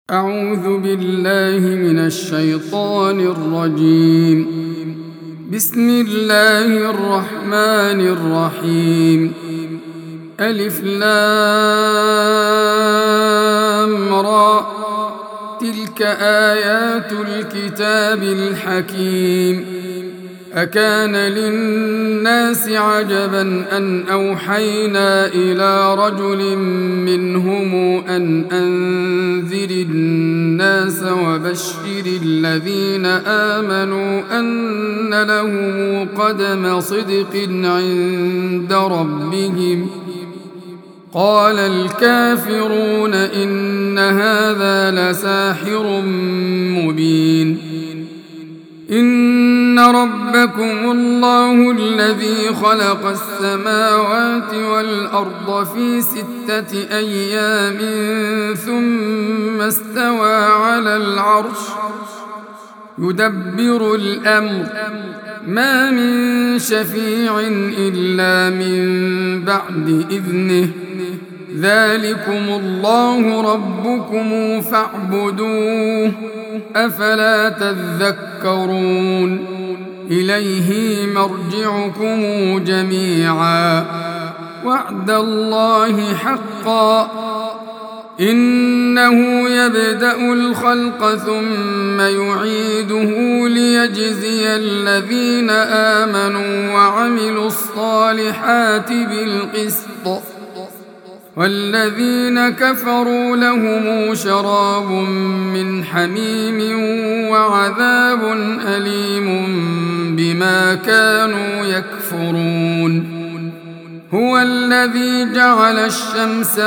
أعوذ بالله من الشيطان الرجيم. بسم الله الرحمن الرحيم. ألف لام را، تلك آيات الكتاب الحكيم. أكان للناس عجبا أن أوحينا إلى رجل منهم أن أنذر الناس وبشر الذين آمنوا أن لهم قدم صدق عند ربهم. قال الكافرون إن هذا لساحر مبين. إن ربكم الله الذي خلق السماوات والأرض في 6 أيام ثم استوى على العرش يدبر الأمر، ما من شفيع إلا من بعد إذنه. ذلكم الله ربكم فاعبدوه، أفلا تذكرون. إليه مرجعكم جميعا، وعد الله حقا، إنه يبدأ الخلق ثم يعيده ليجزي الذين آمنوا وعملوا الصالحات بالقسط، والذين كفروا لهم شراب من حميم وعذاب أليم بما كانوا يكفرون. هو الذي جعل الشمس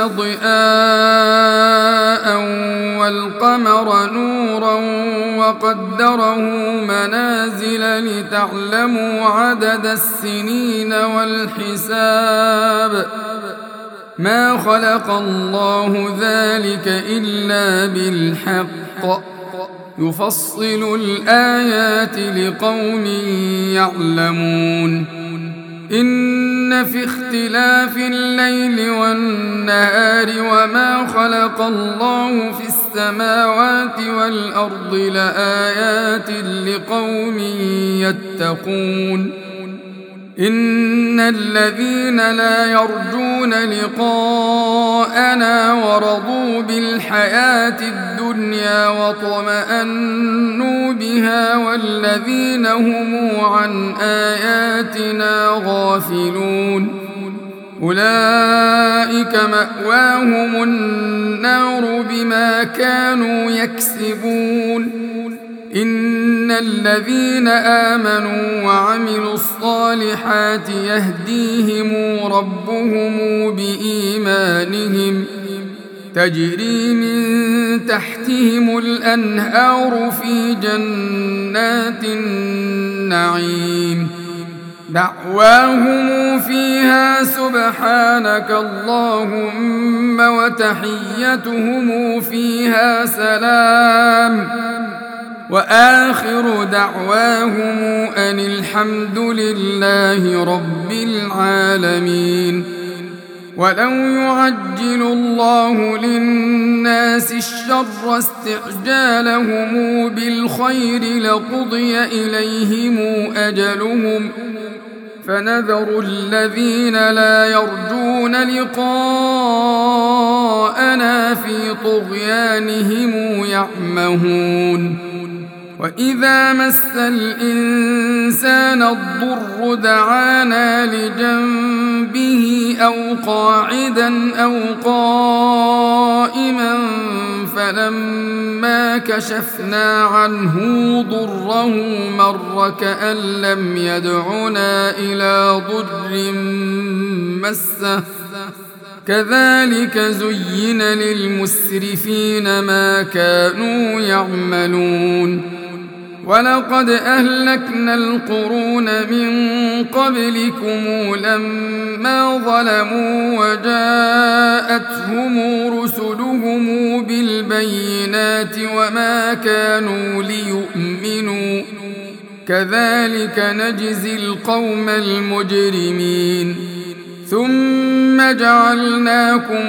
ضياء والقمر نورا وقدره منازل لتعلموا عدد السنين والحساب. ما خلق الله ذلك إلا بالحق، يفصل الآيات لقوم يعلمون. إن في اختلاف الليل والنهار وما خلق الله في السماوات والأرض لآيات لقوم يتقون. إن الذين لا يرجون لقاءنا ورضوا بالحياة الدنيا واطمأنوا بها والذين هم عن آياتنا غافلون أولئك مأواهم النار بما كانوا يكسبون. إن الذين آمنوا وعملوا الصالحات يهديهم ربهم بإيمانهم، تجري من تحتهم الأنهار في جنات النعيم. دعواهم فيها سبحانك اللهم وتحيتهم فيها سلام، وآخر دعواهم أن الحمد لله رب العالمين. ولو يعجل الله للناس الشر استعجالهم بالخير لقضي إليهم أجلهم، فنذر الذين لا يرجون لقاءنا في طغيانهم يعمهون. وإذا مس الإنسان الضر دعانا لجنبه أو قاعدا أو قائما، فلما كشفنا عنه ضره مر كأن لم يدعنا إلى ضر مسه. كذلك زين للمسرفين ما كانوا يعملون. ولقد أهلكنا القرون من قبلكم لما ظلموا وجاءتهم رسلهم بالبينات وما كانوا ليؤمنوا، كذلك نجزي القوم المجرمين. ثم جعلناكم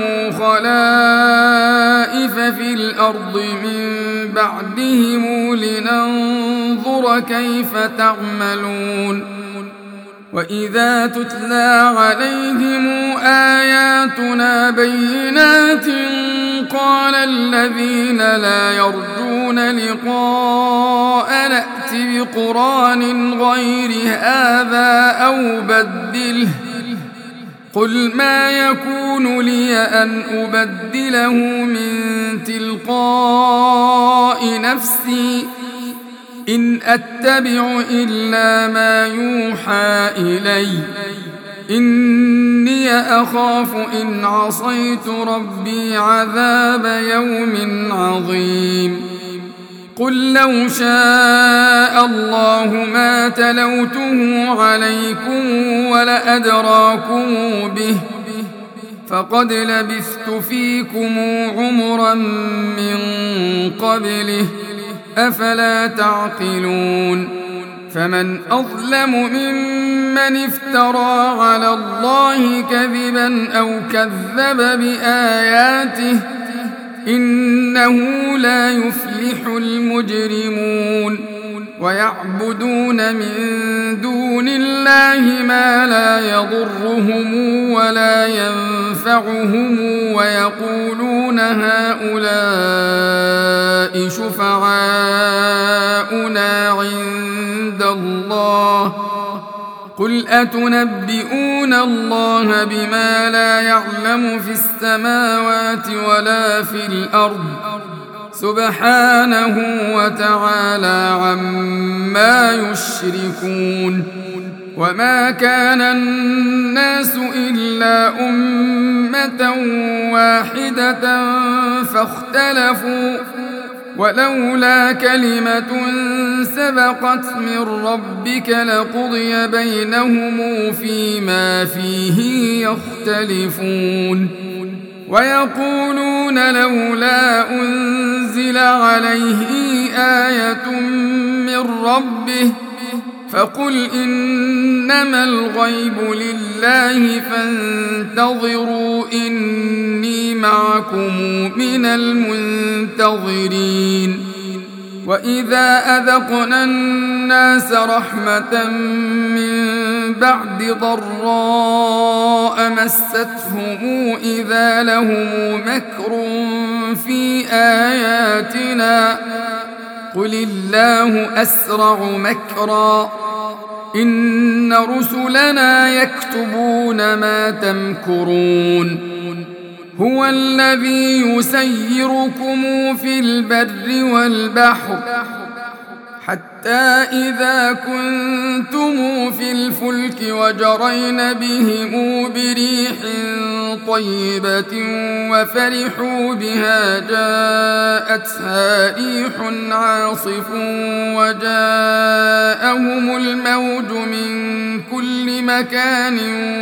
خلائف في الأرض من بعدهم لننظر كيف تعملون وإذا تتلى عليهم آياتنا بينات قال الذين لا يرجون لقاء نأت بقرآن غير هذا أو بدله قل ما يكون لي أن أبدله من تلقاء نفسي إن أتبع إلا ما يوحى إلي إني أخاف إن عصيت ربي عذاب يوم عظيم قل لو شاء الله ما تلوته عليكم ولأدراكم به فقد لبثت فيكم عمرا من قبله أفلا تعقلون فمن أظلم ممن افترى على الله كذبا أو كذب بآياته إنه لا يفلح المجرمون ويعبدون من دون الله ما لا يضرهم ولا ينفعهم ويقولون هؤلاء شفعاؤنا عند الله قل أتنبئون الله بما لا يعلم في السماوات ولا في الأرض سبحانه وتعالى عما يشركون وما كان الناس إلا أمة واحدة فاختلفوا ولولا كلمة سبقت من ربك لقضي بينهم فيما فيه يختلفون ويقولون لولا أنزل عليه آية من ربه فقل إنما الغيب لله فانتظروا إني معكم من المنتظرين وإذا أذقنا الناس رحمة من بعد ضراء مستهم إذا لهم مكر في آياتنا قل الله أسرع مكرا إن رسلنا يكتبون ما تمكرون هو الذي يسيركم في البر والبحر حتى إذا كنتم في الفلك وجرين بهم بريح طيبة وفرحوا بها جاءتها ريح عاصف وجاءهم الموج من كل مكان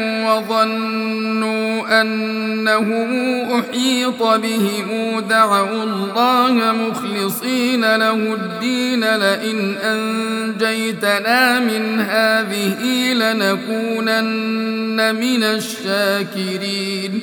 وظنوا أنهم أحيط بهم دعوا الله مخلصين له الدين لئن أنجيتنا من هذه لنكونن من الشاكرين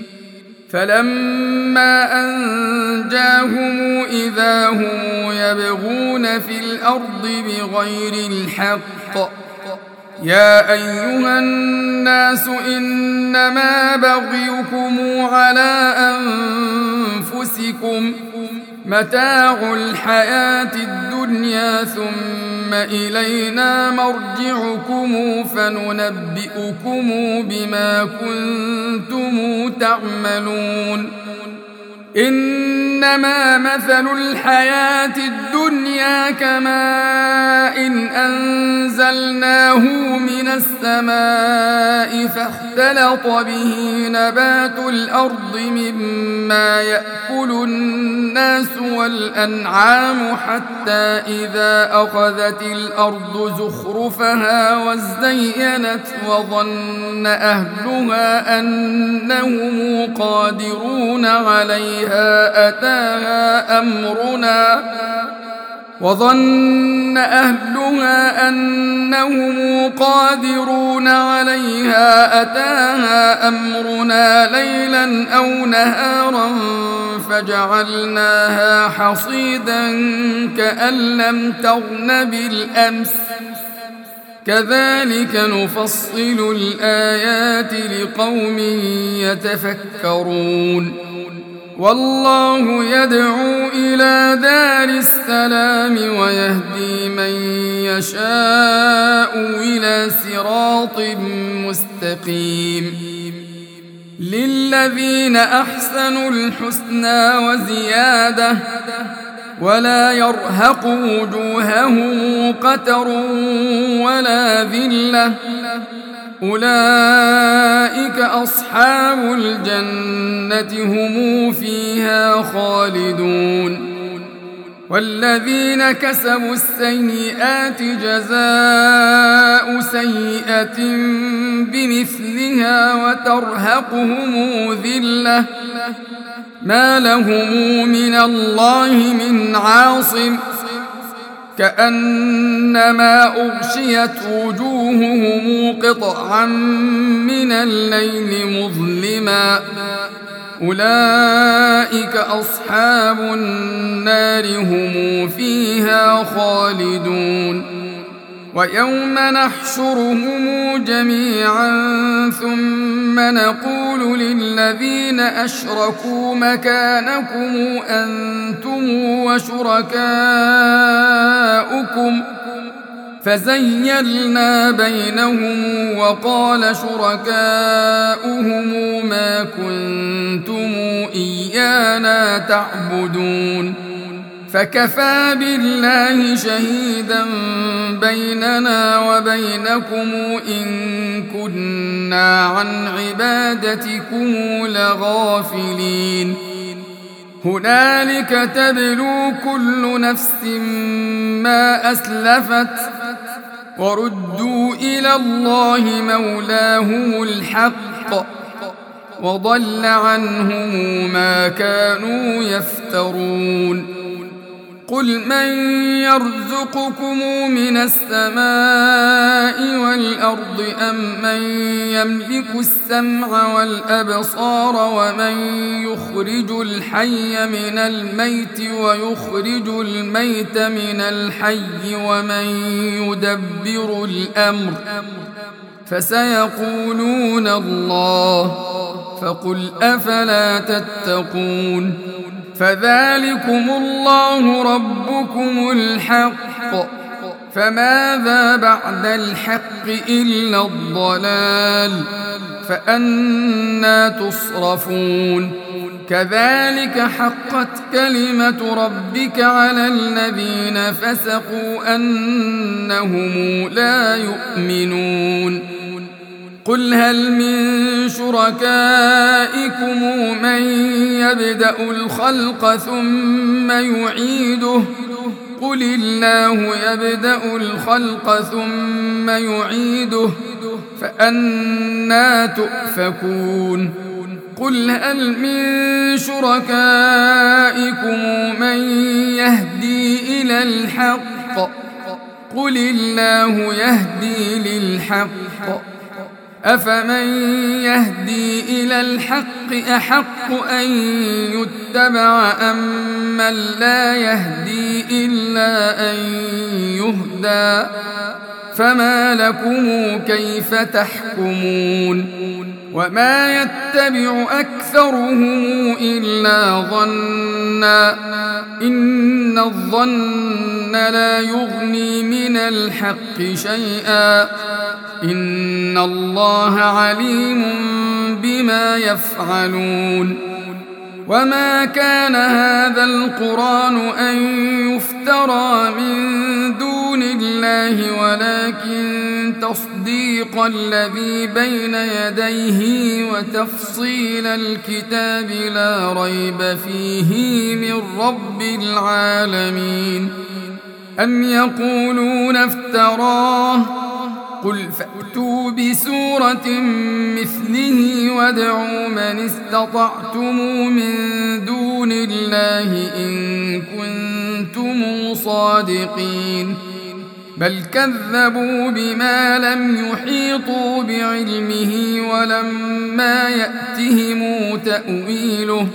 فلما أنجاهم إذا هم يبغون في الأرض بغير الحق يا أيها الناس إنما بغيكم على أنفسكم متاع الحياة الدنيا ثم إلينا مرجعكم فننبئكم بما كنتم تعملون إنما مثل الحياة الدنيا كماء أنزلناه من السماء فاختلط به نبات الأرض مما يأكل الناس والأنعام حتى إذا أخذت الأرض زخرفها وازينت وظن أهلها أنهم قادرون عليها وظن أهلها أنهم قادرون عليها أتاها أمرنا ليلا أو نهارا فجعلناها حصيدا كأن لم تغن بالأمس كذلك نفصل الآيات لقوم يتفكرون والله يدعو إلى دار السلام ويهدي من يشاء إلى صراط مستقيم للذين أحسنوا الحسنى وزيادة ولا يرهق وجوههم قتر ولا ذلة أولئك أصحاب الجنة هم فيها خالدون والذين كسبوا السيئات جزاء سيئة بمثلها وترهقهم ذلة ما لهم من الله من عاصم كأنما أغشيت وجوههم قطعا من الليل مظلما أولئك أصحاب النار هم فيها خالدون ويوم نحشرهم جميعا ثم نقول للذين أشركوا مكانكم أنتم وشركاؤكم فزيلنا بينهم وقال شركاؤهم ما كنتم إيانا تعبدون فكفى بالله شهيدا بيننا وبينكم إن كنا عن عبادتكم لغافلين هنالك تبلو كل نفس ما أسلفت وردوا إلى الله مولاهم الحق وضل عنهم ما كانوا يفترون قل من يرزقكم من السماء والأرض أم من يملك السمع والأبصار ومن يخرج الحي من الميت ويخرج الميت من الحي ومن يدبر الأمر فسيقولون الله فقل أفلا تتقون فذلكم الله ربكم الحق فماذا بعد الحق إلا الضلال فأنى تصرفون كذلك حقت كلمة ربك على الذين فسقوا أنهم لا يؤمنون قل هل من شركائكم من يبدأ الخلق ثم يعيده قل الله يبدأ الخلق ثم يعيده فأنى تؤفكون قل هل من شركائكم من يهدي إلى الحق قل الله يهدي للحق أفمن يهدي إلى الحق أحق أن يتبع أم من لا يهدي إلا أن يهدى فما لكم كيف تحكمون وما يتبع أكثرهم إلا ظنا إن الظن لا يغني من الحق شيئا إن الله عليم بما يفعلون وما كان هذا القرآن أن يفترى من دون الله ولكن تصديق الذي بين يديه وتفصيل الكتاب لا ريب فيه من رب العالمين أم يقولون افتراه قل فأتوا بسورة مثله وادعوا من استطعتم من دون الله إن كنتم كنتم صادقين بل كذبوا بما لم يحيطوا بعلمه ولما يأتهم تأويله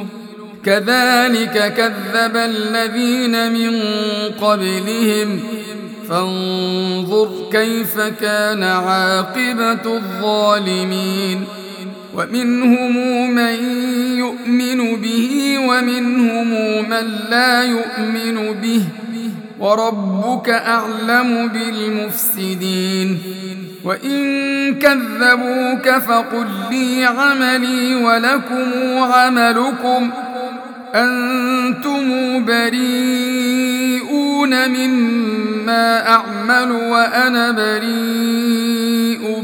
كذلك كذب الذين من قبلهم فانظر كيف كان عاقبة الظالمين ومنهم من يؤمن به ومنهم من لا يؤمن به وربك أعلم بالمفسدين وإن كذبوك فقل لي عملي ولكم عملكم أنتم بريئون مما أعمل وأنا بريء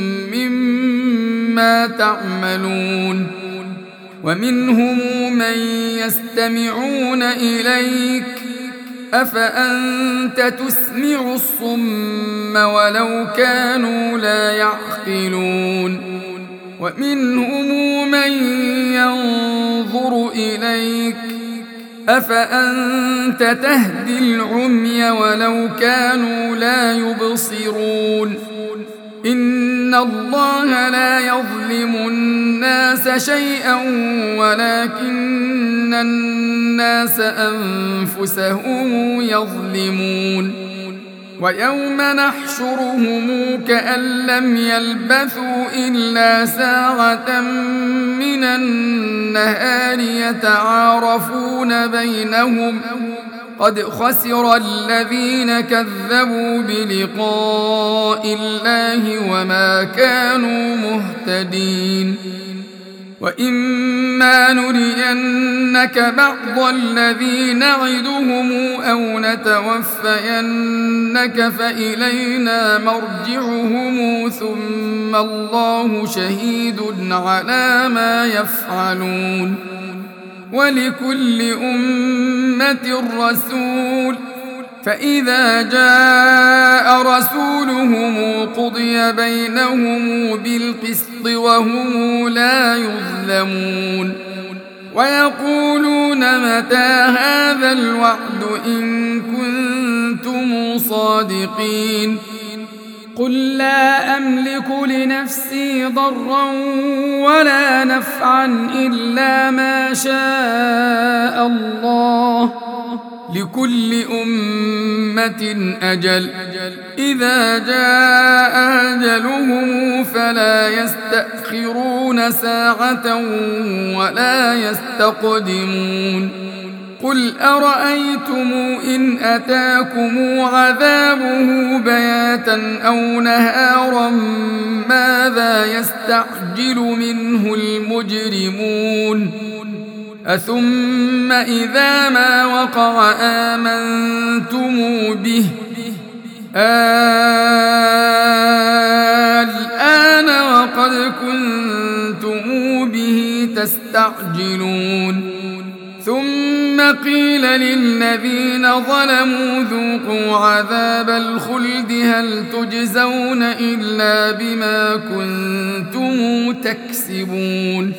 مما تعملون ومنهم من يستمعون إليك أفأنت تسمع الصم ولو كانوا لا يعقلون ومنهم من ينظر إليك أفأنت تهدي العمي ولو كانوا لا يبصرون إن الله لا يظلم الناس شيئا ولكن الناس أنفسهم يظلمون ويوم نحشرهم كأن لم يلبثوا إلا ساعة من النهار يتعارفون بينهم قد خسر الذين كذبوا بلقاء الله وما كانوا مهتدين وإما نرينك بعض الذي نعدهم أو نتوفينك فإلينا مرجعهم ثم الله شهيد على ما يفعلون ولكل أمة رسول فإذا جاء رسولهم قضي بينهم بالقسط وهم لا يظلمون ويقولون متى هذا الوعد إن كنتم صادقين قل لا أملك لنفسي ضرا ولا نفعا إلا ما شاء الله لكل أمة أجل إذا جاء أجلهم فلا يستأخرون ساعة ولا يستقدمون قل أرأيتم إن أتاكم عذابه بياتا أو نهارا ماذا يستعجل منه المجرمون أثم إذا ما وقع آمنتم به الآن وقد كنتم به تستعجلون ثم قيل للذين ظلموا ذوقوا عذاب الخلد هل تجزون إلا بما كنتم تكسبون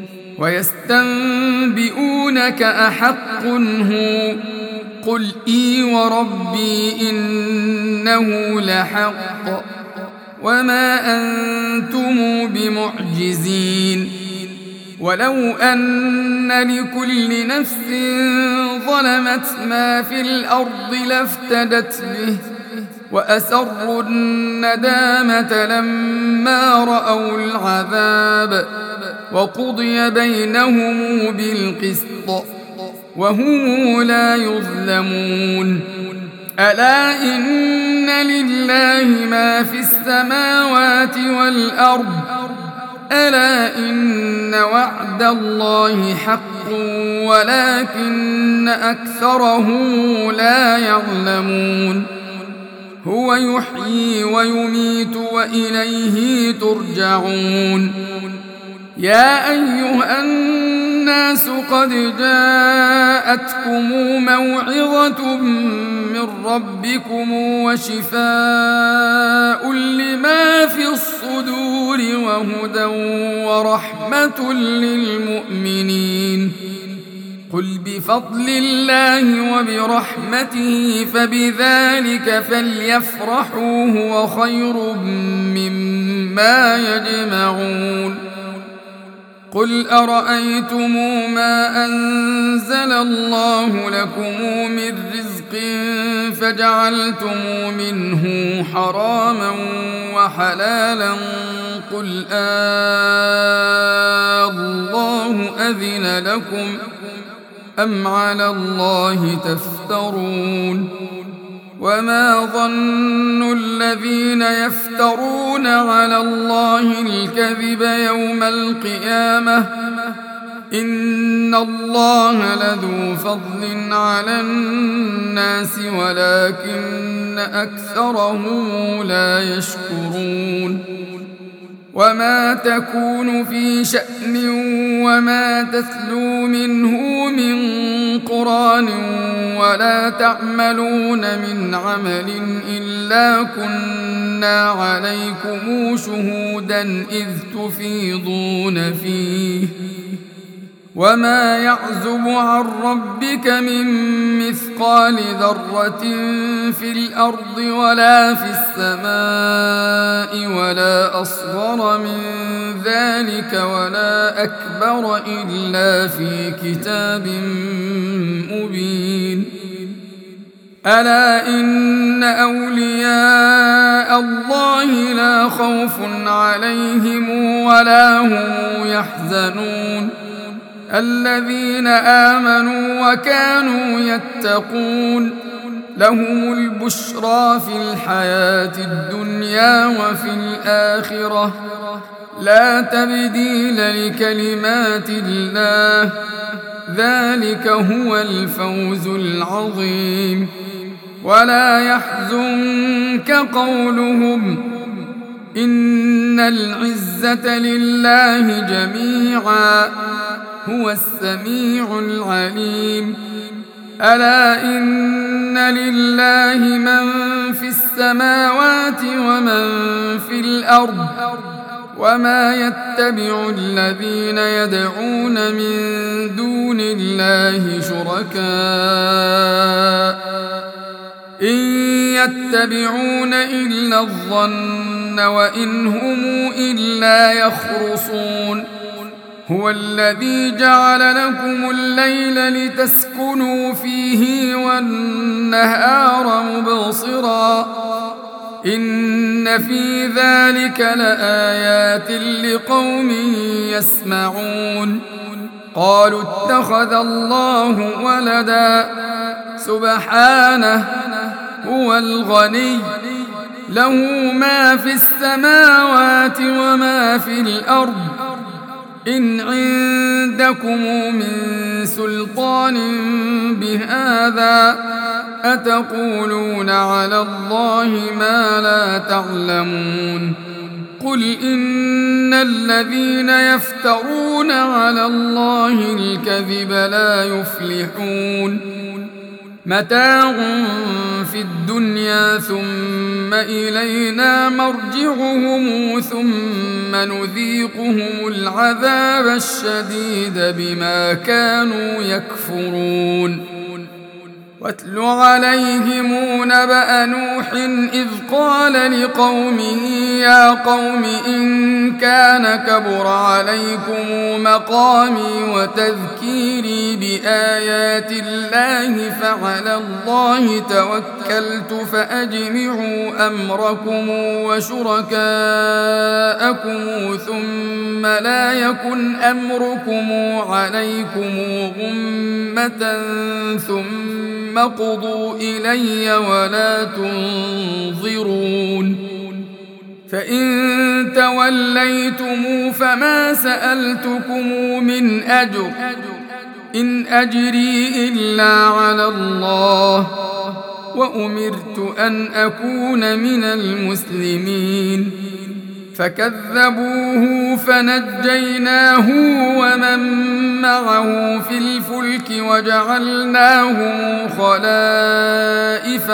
ويستنبئونك أحق هو قل إي وربي إنه لحق وما أنتم بمعجزين ولو أن لكل نفس ظلمت ما في الأرض لافتدت به وأسروا الندامة لما رأوا العذاب وقضي بينهم بالقسط وهم لا يظلمون ألا إن لله ما في السماوات والأرض ألا إن وعد الله حق ولكن أكثرهم لا يعلمون هو يحيي ويميت وإليه ترجعون يا أيها الناس قد جاءتكم موعظة من ربكم وشفاء لما في الصدور وهدى ورحمة للمؤمنين قل بفضل الله وبرحمته فبذلك فليفرحوا هو خير مما يجمعون قل أرأيتم ما أنزل الله لكم من رزق فجعلتم منه حراما وحلالا قل الله أذن لكم أم على الله تفترون وما ظن الذين يفترون على الله الكذب يوم القيامة إن الله لذو فضل على الناس ولكن أكثرهم لا يشكرون وما تكون في شأن وما تتلو منه من قرآن ولا تعملون من عمل إلا كنا عليكم شهودا إذ تفيضون فيه وما يعزب عن ربك من مثقال ذرة في الأرض ولا في السماء ولا أصغر من ذلك ولا أكبر إلا في كتاب مبين ألا إن أولياء الله لا خوف عليهم ولا هم يحزنون الذين آمنوا وكانوا يتقون لهم البشرى في الحياة الدنيا وفي الآخرة لا تبديل لكلمات الله ذلك هو الفوز العظيم ولا يحزنك قولهم إن العزة لله جميعا هو السميع العليم ألا إن لله من في السماوات ومن في الأرض وما يتبع الذين يدعون من دون الله شركاء إن يتبعون إلا الظن وإن هم إلا يخرصون هو الذي جعل لكم الليل لتسكنوا فيه والنهار مبصرا إن في ذلك لآيات لقوم يسمعون قالوا اتخذ الله ولدا سبحانه هو الغني له ما في السماوات وما في الأرض إن عندكم من سلطان بهذا أتقولون على الله ما لا تعلمون قل إن الذين يفترون على الله الكذب لا يفلحون متاع في الدنيا ثم إلينا مرجعهم ثم نذيقهم العذاب الشديد بما كانوا يكفرون واتل عليهم نبأ نوح إذ قال لقومه يا قوم إن كان كبر عليكم مقامي وتذكيري بآيات الله فعلى الله توكلت فأجمعوا أمركم وشركاءكم ثم لا يكن أمركم عليكم غمة ثم قضوا إلي ولا تنظرون فإن توليتم فما سألتكم من أجر إن أجري إلا على الله وأمرت أن أكون من المسلمين فكذبوه فنجيناه ومن معه في الفلك وجعلناهم خلائف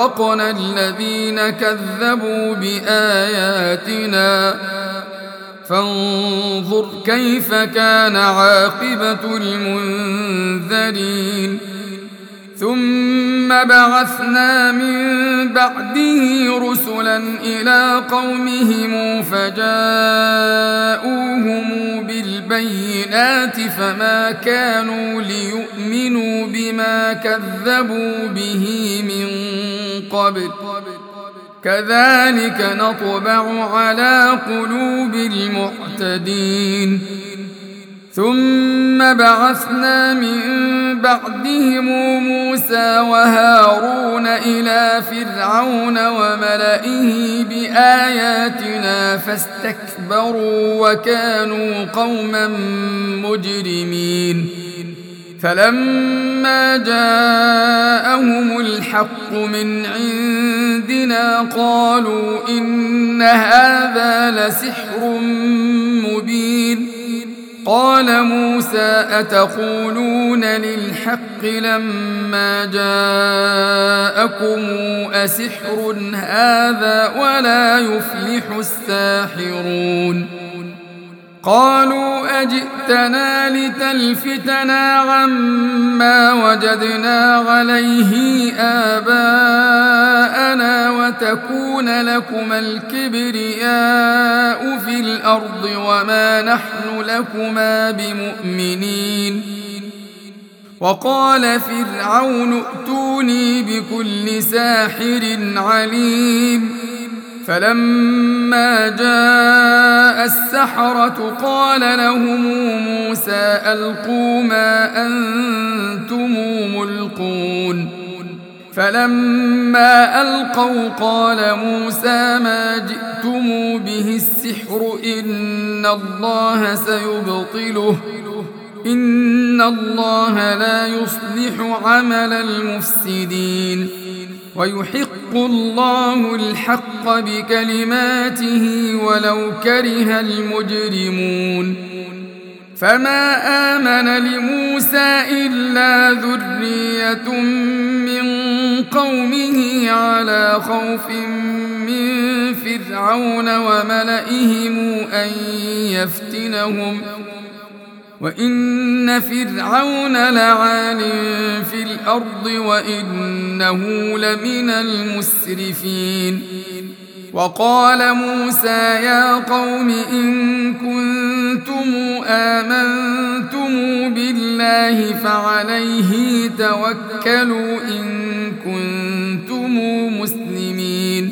وأغرقنا الذين كذبوا بآياتنا فانظر كيف كان عاقبة المنذرين ثم بعثنا من بعده رسلا إلى قومهم فجاءوهم بالبينات فما كانوا ليؤمنوا بما كذبوا به من قبل كذلك نطبع على قلوب المعتدين ثم بعثنا من بعدهم موسى وهارون إلى فرعون وملئه بآياتنا فاستكبروا وكانوا قوما مجرمين فلما جاءهم الحق من عندنا قالوا إن هذا لسحر مبين قال موسى أتقولون للحق لما جاءكم أسحر هذا ولا يفلح الساحرون قالوا أجئتنا لتلفتنا عما وجدنا عليه آباءنا وتكون لكما الكبرياء في الأرض وما نحن لكما بمؤمنين وقال فرعون ائتوني بكل ساحر عليم فلما جاء السحرة قال لهم موسى ألقوا ما أنتم ملقون فلما ألقوا قال موسى ما جئتم به السحر إن الله سيبطله إن الله لا يصلح عمل المفسدين ويحق الله الحق بكلماته ولو كره المجرمون فما آمن لموسى إلا ذرية من قومه على خوف من فرعون وملئهم أن يفتنهم وإن فرعون لعال في الأرض وإنه لمن المسرفين وقال موسى يا قوم إن كنتم آمنتم بالله فعليه توكلوا إن كنتم مسلمين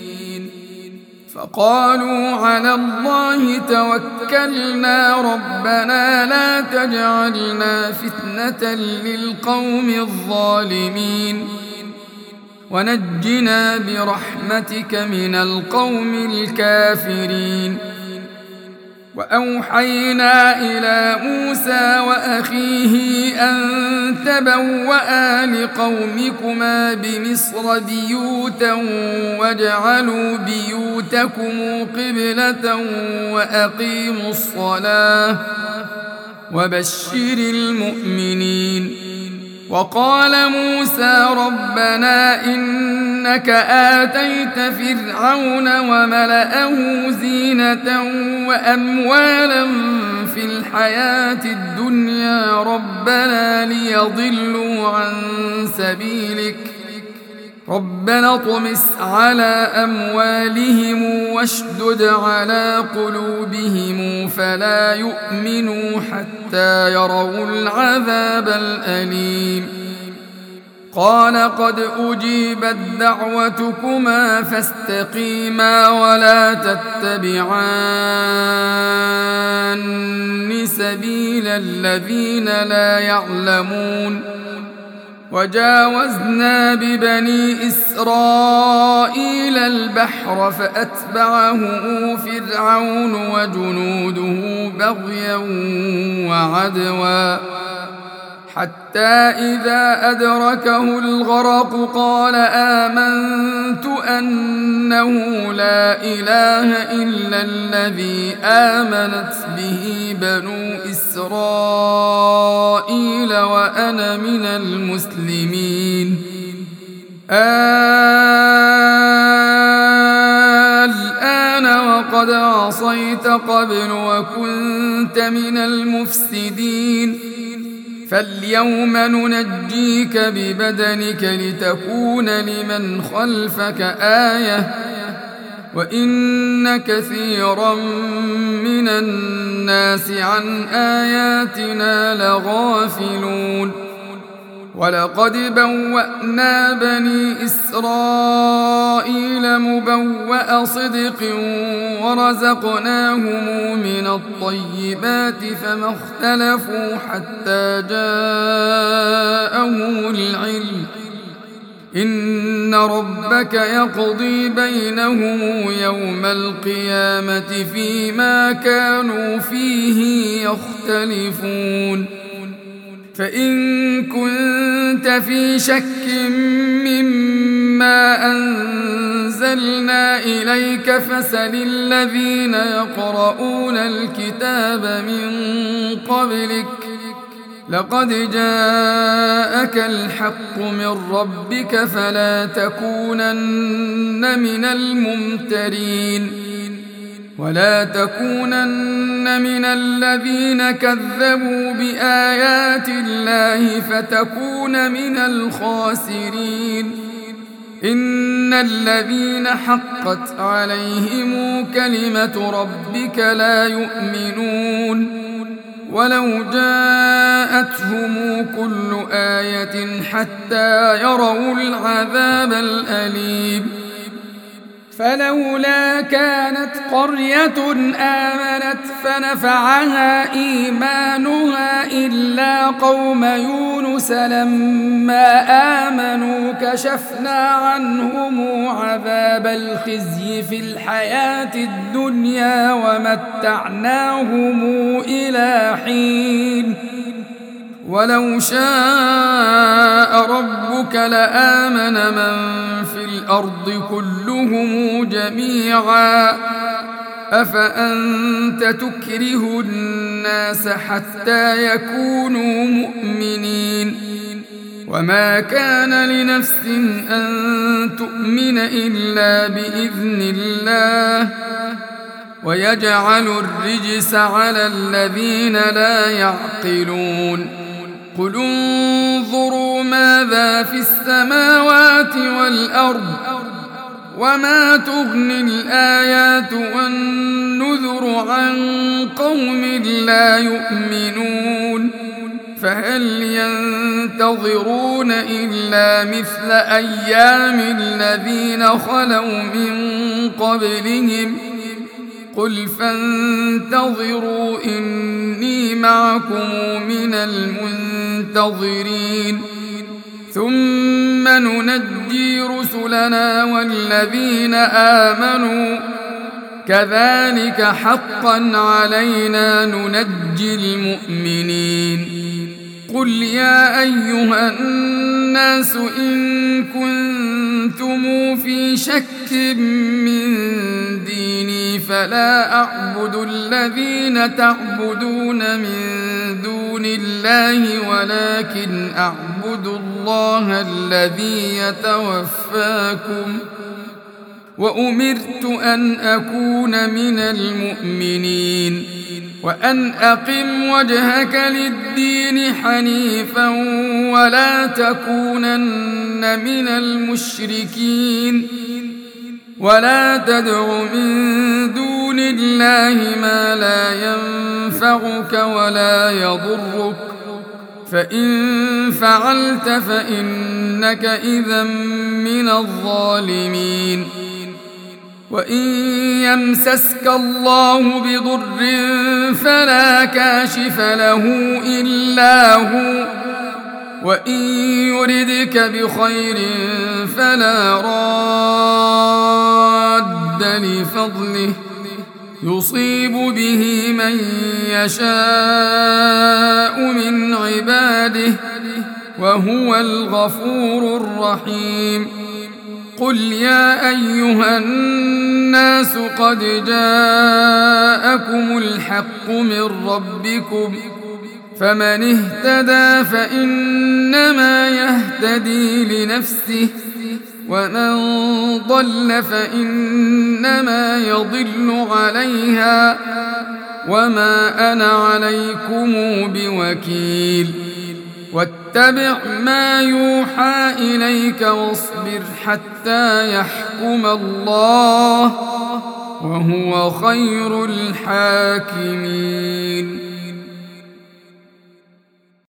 فقالوا على الله توكلنا ربنا لا تجعلنا فتنة للقوم الظالمين ونجنا برحمتك من القوم الكافرين وأوحينا إلى موسى وأخيه أن تبوأ لقومكما بمصر بيوتا واجعلوا بيوتكم قبلة وأقيموا الصلاة وبشر المؤمنين وقال موسى ربنا إنك آتيت فرعون وملأه زينة وأموالا في الحياة الدنيا ربنا ليضلوا عن سبيلك ربنا اطمس على أموالهم واشدد على قلوبهم فلا يؤمنوا حتى يروا العذاب الأليم قال قد أجيبت دعوتكما فاستقيما ولا تتبعان سبيل الذين لا يعلمون وجاوزنا ببني إسرائيل البحر فأتبعه فرعون وجنوده بغيا وعدوا حتى إذا أدركه الغرق قال آمنت أنه لا إله إلا الذي آمنت به بنو إسرائيل وأنا من المسلمين الآن وقد عصيت قبل وكنت من المفسدين فاليوم ننجيك ببدنك لتكون لمن خلفك آية وإن كثيرا من الناس عن آياتنا لغافلون ولقد بوأنا بني إسرائيل مبوأ صدق ورزقناهم من الطيبات فما اختلفوا حتى جاءهم العلم إن ربك يقضي بينهم يوم القيامة فيما كانوا فيه يختلفون فإن كنت في شك مما أنزلنا إليك فسل الذين يقرؤون الكتاب من قبلك لقد جاءك الحق من ربك فلا تكونن من الممترين ولا تكونن من الذين كذبوا بآيات الله فتكون من الخاسرين إن الذين حقت عليهم كلمة ربك لا يؤمنون ولو جاءتهم كل آية حتى يروا العذاب الأليم فلولا كانت قرية آمنت فنفعها إيمانها إلا قوم يونس لما آمنوا كشفنا عنهم عذاب الخزي في الحياة الدنيا ومتعناهم إلى حين ولو شاء ربك لآمن من في الأرض كلهم جميعا أفأنت تكره الناس حتى يكونوا مؤمنين وما كان لنفس أن تؤمن إلا بإذن الله ويجعل الرجس على الذين لا يعقلون قل انظروا ماذا في السماوات والأرض وما تغني الآيات والنذر عن قوم لا يؤمنون فهل ينتظرون إلا مثل أيام الذين خلوا من قبلهم قل فانتظروا إني معكم من المنتظرين ثم ننجي رسلنا والذين آمنوا كذلك حقا علينا ننجي المؤمنين قل يا أيها الناس إن كنتم في شك من ديني فلا أعبد الذين تعبدون من دون الله ولكن أعبد الله الذي يتوفاكم وأمرت أن أكون من المؤمنين وأن أقم وجهك للدين حنيفا ولا تكونن من المشركين ولا تدع من دون الله ما لا ينفعك ولا يضرك فإن فعلت فإنك إذا من الظالمين وإن يمسسك الله بضر فلا كاشف له إلا هو وإن يردك بخير فلا راد لفضله يصيب به من يشاء من عباده وهو الغفور الرحيم قل يا أيها الناس قد جاءكم الحق من ربكم فمن اهتدى فإنما يهتدي لنفسه ومن ضل فإنما يضل عليها وما أنا عليكم بوكيل واتبع ما يوحى إليك واصبر حتى يحكم الله وهو خير الحاكمين